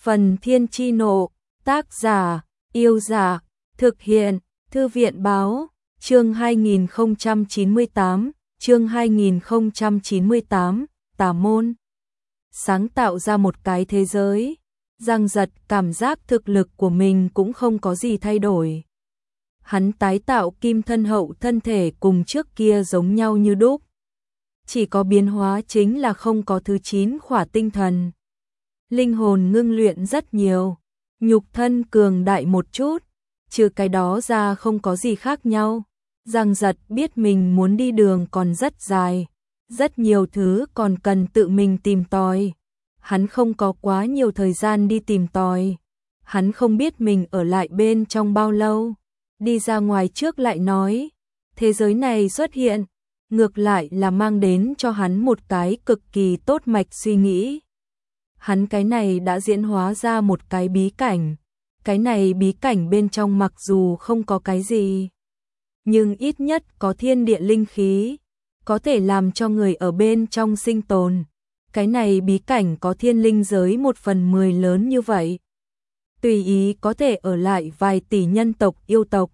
Phần Thiên Chi Nộ, tác giả, Yêu Giả, thực hiện, Thư viện Báo, chương 2098, Tà Môn. Sáng tạo ra một cái thế giới, Giang Giật cảm giác thực lực của mình cũng không có gì thay đổi. Hắn tái tạo kim thân hậu thân thể cùng trước kia giống nhau như đúc. Chỉ có biến hóa chính là không có thứ 9 khỏa tinh thần. Linh hồn ngưng luyện rất nhiều, nhục thân cường đại một chút, trừ cái đó ra không có gì khác nhau. Giang Giật biết mình muốn đi đường còn rất dài, rất nhiều thứ còn cần tự mình tìm tòi. Hắn không có quá nhiều thời gian đi tìm tòi. Hắn không biết mình ở lại bên trong bao lâu. Đi ra ngoài trước lại nói, thế giới này xuất hiện, ngược lại là mang đến cho hắn một cái cực kỳ tốt mạch suy nghĩ. Hắn cái này đã diễn hóa ra một cái bí cảnh. Cái này bí cảnh bên trong mặc dù không có cái gì, nhưng ít nhất có thiên địa linh khí, có thể làm cho người ở bên trong sinh tồn. Cái này bí cảnh có thiên linh giới 1/10 lớn như vậy. Tùy ý có thể ở lại vài tỷ nhân tộc yêu tộc.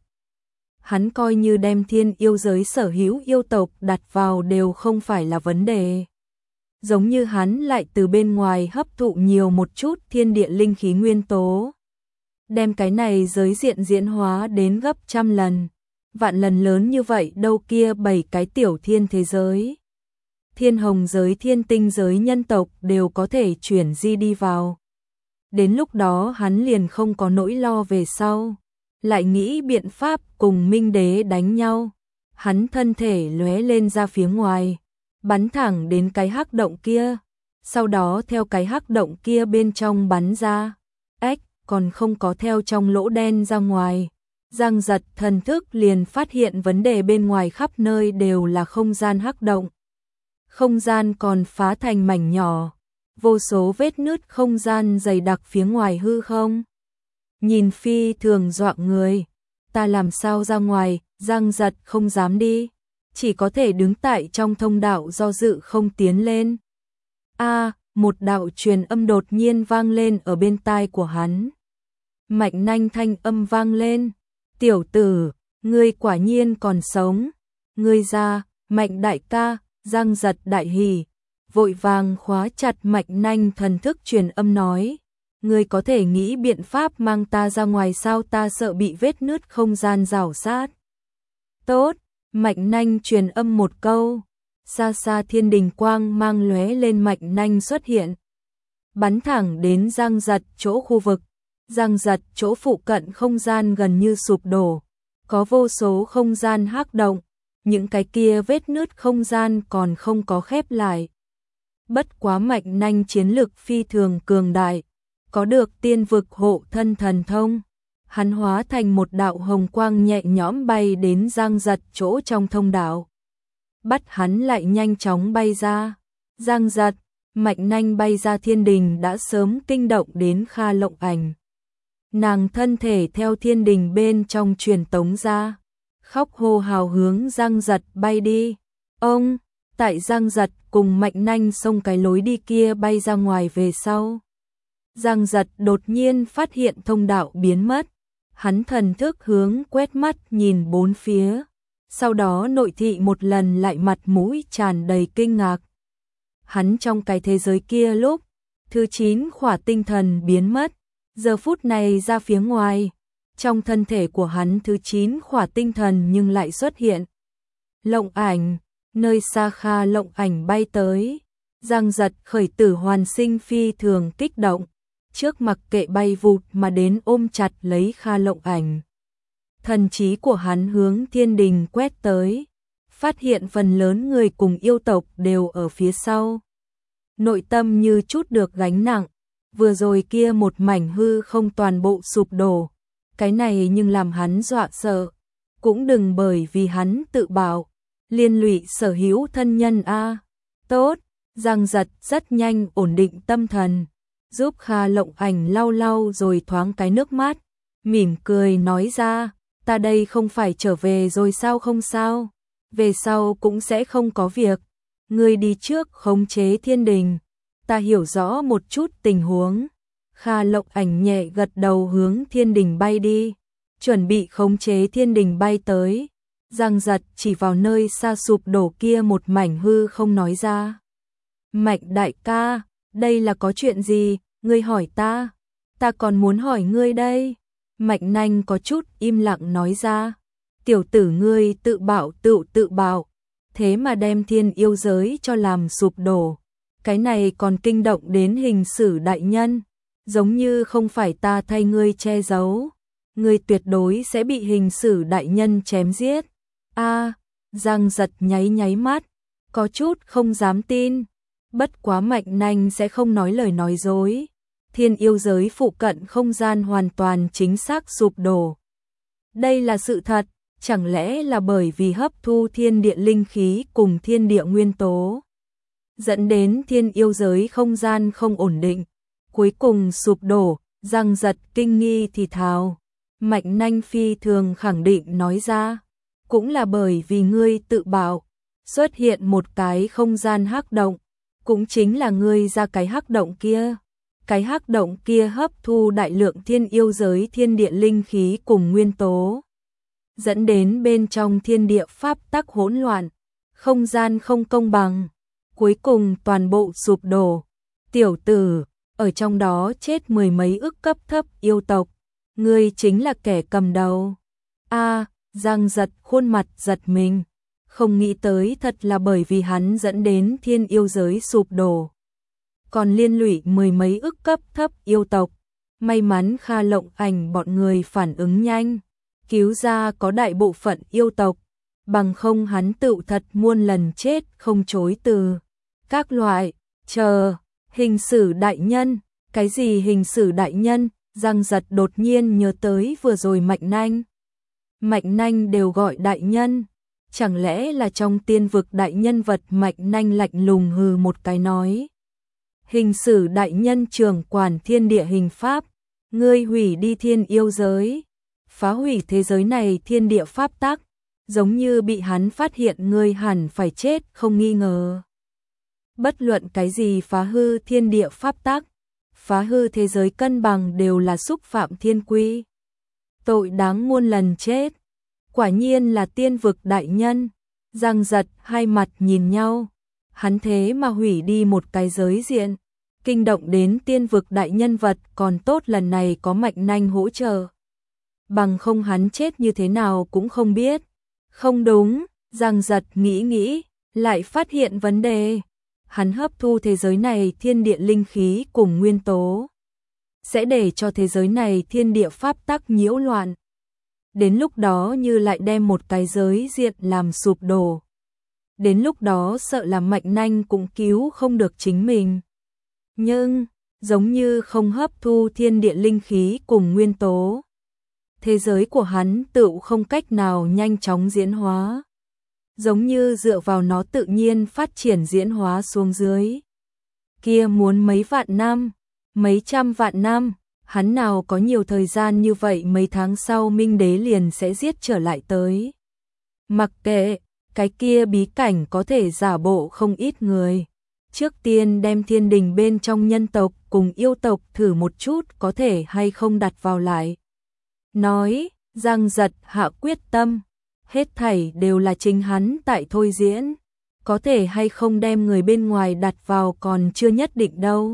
Hắn coi như đem thiên yêu giới sở hữu yêu tộc đặt vào đều không phải là vấn đề. Giống như hắn lại từ bên ngoài hấp thụ nhiều một chút thiên địa linh khí nguyên tố. Đem cái này giới diện diễn hóa đến gấp 100 lần, vạn lần lớn như vậy đâu kia 7 cái tiểu thiên thế giới. Thiên hồng giới, thiên tinh giới nhân tộc đều có thể chuyển di đi vào. Đến lúc đó hắn liền không có nỗi lo về sau. Lại nghĩ biện pháp cùng Minh Đế đánh nhau. Hắn thân thể lóe lên ra phía ngoài, bắn thẳng đến cái hắc động kia. Sau đó theo cái hắc động kia bên trong bắn ra. Còn không có theo trong lỗ đen ra ngoài. Giang Giật thần thức liền phát hiện vấn đề bên ngoài khắp nơi đều là không gian hắc động. Không gian còn phá thành mảnh nhỏ, vô số vết nứt không gian dày đặc phía ngoài hư không. Nhìn phi thường dọa người, ta làm sao ra ngoài, Giang Giật không dám đi, chỉ có thể đứng tại trong thông đạo do dự không tiến lên. Một đạo truyền âm đột nhiên vang lên ở bên tai của hắn. Mạnh nanh thanh âm vang lên, tiểu tử, ngươi quả nhiên còn sống, ngươi ra, Mạnh đại ca. Giang Giật đại hỉ, vội vàng khóa chặt Mạnh nanh thần thức truyền âm nói, ngươi có thể nghĩ biện pháp mang ta ra ngoài sao, ta sợ bị vết nứt không gian rào sát. Tốt, Mạnh nanh truyền âm một câu, xa xa thiên đình quang mang lóe lên, Mạnh nanh xuất hiện, bắn thẳng đến Giang Giật chỗ khu vực. Giang Giật chỗ phụ cận không gian gần như sụp đổ, có vô số không gian hắc động. Những cái kia vết nứt không gian còn không có khép lại. Bất quá Mạnh nanh chiến lực phi thường cường đại, có được tiên vực hộ thân thần thông. Hắn hóa thành một đạo hồng quang nhẹ nhõm bay đến Giang Giật chỗ trong thông đạo. Bắt hắn lại nhanh chóng bay ra. Giang Giật, Mạnh nanh bay ra thiên đình đã sớm kinh động đến Kha Lộng Ảnh. Nàng thân thể theo thiên đình bên trong truyền tống ra, khóc hô hào hướng Giang Giật bay đi. Ông, tại Giang Giật cùng Mạnh nanh xông cái lối đi kia bay ra ngoài về sau. Giang Giật đột nhiên phát hiện thông đạo biến mất. Hắn thần thức hướng quét mắt nhìn bốn phía. Sau đó nội thị một lần lại mặt mũi tràn đầy kinh ngạc. Hắn trong cái thế giới kia lúc thứ 9 khỏa tinh thần biến mất. Giờ phút này ra phía ngoài. Trong thân thể của hắn thứ 9 khỏa tinh thần nhưng lại xuất hiện. Lộng Ảnh, nơi xa Kha Lộng Ảnh bay tới. Giang Giật khởi tử hoàn sinh phi thường kích động. Trước mặc kệ bay vụt mà đến ôm chặt lấy Kha Lộng Ảnh. Thần trí của hắn hướng thiên đình quét tới. Phát hiện phần lớn người cùng yêu tộc đều ở phía sau. Nội tâm như chút được gánh nặng. Vừa rồi kia một mảnh hư không toàn bộ sụp đổ. Cái này nhưng làm hắn dọa sợ. Cũng đừng bởi vì hắn tự bảo liên lụy sở hữu thân nhân a. Tốt, Giang Giật rất nhanh ổn định tâm thần, giúp Kha Lộng Ảnh lau lau rồi thoáng cái nước mắt, mỉm cười nói ra, ta đây không phải trở về rồi sao, không sao, về sau cũng sẽ không có việc, ngươi đi trước khống chế thiên đình, ta hiểu rõ một chút tình huống. Kha Lộng Ảnh nhẹ gật đầu hướng thiên đình bay đi, chuẩn bị khống chế thiên đình bay tới. Giang Giật chỉ vào nơi xa sụp đổ kia một mảnh hư không nói ra. Mạnh đại ca, đây là có chuyện gì, ngươi hỏi ta còn muốn hỏi ngươi đây. Mạnh Nanh có chút im lặng nói ra. Tiểu tử ngươi tự bảo, thế mà đem thiên yêu giới cho làm sụp đổ. Cái này còn kinh động đến Hình Sử đại nhân, giống như không phải ta thay ngươi che giấu. Ngươi tuyệt đối sẽ bị Hình Sử đại nhân chém giết. Giang Giật nháy mắt, có chút không dám tin. Bất quá Mạnh Nanh sẽ không nói lời nói dối. Thiên yêu giới phụ cận không gian hoàn toàn chính xác sụp đổ. Đây là sự thật, chẳng lẽ là bởi vì hấp thu thiên địa linh khí cùng thiên địa nguyên tố, dẫn đến thiên yêu giới không gian không ổn định, cuối cùng sụp đổ. Giang Giật kinh nghi thì thào. Mạnh Nanh phi thường khẳng định nói ra. Cũng là bởi vì ngươi tự bảo, xuất hiện một cái không gian hắc động, cũng chính là ngươi ra cái hắc động kia. Cái hắc động kia hấp thu đại lượng thiên yêu giới thiên địa linh khí cùng nguyên tố, dẫn đến bên trong thiên địa pháp tắc hỗn loạn, không gian không công bằng, cuối cùng toàn bộ sụp đổ. Tiểu tử, ở trong đó chết mười mấy ức cấp thấp yêu tộc, ngươi chính là kẻ cầm đầu. Giang Giật khuôn mặt giật mình, không nghĩ tới thật là bởi vì hắn dẫn đến thiên yêu giới sụp đổ, còn liên lụy mười mấy ức cấp thấp yêu tộc. May mắn Kha Lộng Ảnh bọn người phản ứng nhanh, cứu ra có đại bộ phận yêu tộc, bằng không hắn tựu thật muôn lần chết không chối từ. Các loại, Hình Sử đại nhân, cái gì Hình Sử đại nhân? Giang Giật đột nhiên nhớ tới vừa rồi Mạnh Nanh đều gọi đại nhân, chẳng lẽ là trong tiên vực đại nhân vật? Mạnh Nanh lạnh lùng hừ một cái nói. Hình Sử đại nhân trưởng quản thiên địa hình pháp, ngươi hủy đi thiên yêu giới, phá hủy thế giới này thiên địa pháp tắc, giống như bị hắn phát hiện ngươi hẳn phải chết không nghi ngờ. Bất luận cái gì phá hư thiên địa pháp tắc, phá hư thế giới cân bằng đều là xúc phạm thiên quy, tội đáng muôn lần chết. Quả nhiên là tiên vực đại nhân. Giang Giật hai mặt nhìn nhau, hắn thế mà hủy đi một cái giới diện, kinh động đến tiên vực đại nhân vật, còn tốt lần này có Mạnh Nanh hỗ trợ, bằng không hắn chết như thế nào cũng không biết. Không đúng, Giang Giật nghĩ, lại phát hiện vấn đề. Hắn hấp thu thế giới này thiên địa linh khí cùng nguyên tố, sẽ để cho thế giới này thiên địa pháp tắc nhiễu loạn. Đến lúc đó như lại đem một cái giới diện làm sụp đổ, đến lúc đó sợ là Mạnh Nanh cũng cứu không được chính mình. Nhưng, giống như không hấp thu thiên địa linh khí cùng nguyên tố, thế giới của hắn tựu không cách nào nhanh chóng diễn hóa, giống như dựa vào nó tự nhiên phát triển diễn hóa xuống dưới. Kia muốn mấy vạn năm, mấy trăm vạn năm, hắn nào có nhiều thời gian như vậy. Mấy tháng sau Minh Đế liền sẽ giết trở lại tới. Mặc kệ, cái kia bí cảnh có thể giả bộ không ít người. Trước tiên đem thiên đình bên trong nhân tộc cùng yêu tộc thử một chút có thể hay không đặt vào lại. Nói, Giang Giật hạ quyết tâm, hết thảy đều là chính hắn tại thôi diễn, có thể hay không đem người bên ngoài đặt vào còn chưa nhất định đâu.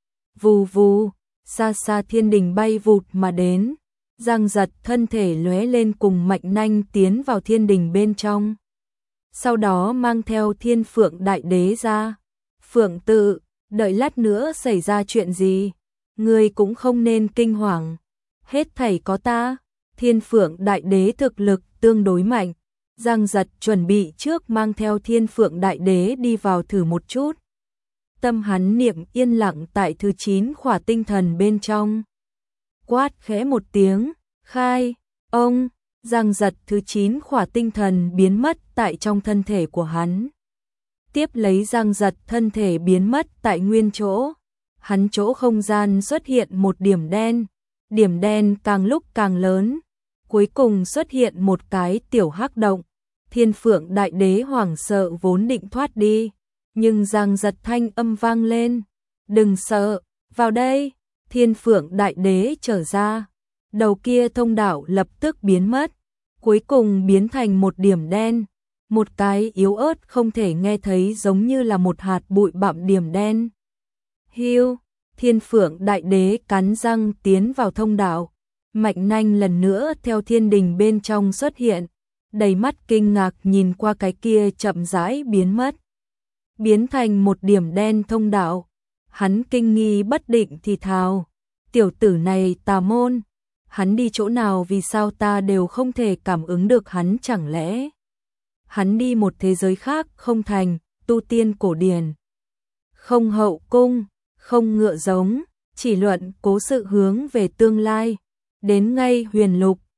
Vù vù, xa xa thiên đình bay vụt mà đến, Giang Giật thân thể lóe lên cùng Mạnh Nanh tiến vào thiên đình bên trong. Sau đó mang theo Thiên Phượng Đại Đế ra. Phượng tự, đợi lát nữa xảy ra chuyện gì, ngươi cũng không nên kinh hoàng. Hết thảy có ta. Thiên Phượng Đại Đế thực lực tương đối mạnh. Giang Giật chuẩn bị trước mang theo Thiên Phượng Đại Đế đi vào thử một chút. Tâm hắn niệm yên lặng tại thứ 9 khỏa tinh thần bên trong. Quát khẽ một tiếng, khai, ông, Giang Giật thứ 9 khỏa tinh thần biến mất tại trong thân thể của hắn. Tiếp lấy Giang Giật thân thể biến mất tại nguyên chỗ. Hắn chỗ không gian xuất hiện một điểm đen càng lúc càng lớn. Cuối cùng xuất hiện một cái tiểu hắc động. Thiên Phượng Đại Đế hoảng sợ vốn định thoát đi. Nhưng Giang Giật thanh âm vang lên. Đừng sợ, vào đây. Thiên Phượng Đại Đế trở ra, đầu kia thông đạo lập tức biến mất, cuối cùng biến thành một điểm đen, một cái yếu ớt không thể nghe thấy giống như là một hạt bụi bặm điểm đen. Hiu, Thiên Phượng Đại Đế cắn răng tiến vào thông đạo, Mạnh Nanh lần nữa theo thiên đình bên trong xuất hiện, đầy mắt kinh ngạc nhìn qua cái kia chậm rãi biến mất, biến thành một điểm đen thông đạo. Hắn kinh nghi bất định thì thào, tiểu tử này tà môn, hắn đi chỗ nào vì sao ta đều không thể cảm ứng được hắn, chẳng lẽ hắn đi một thế giới khác không thành, tu tiên cổ điển, không hậu cung, không ngựa giống, chỉ luận cố sự hướng về tương lai, đến ngay huyền lục,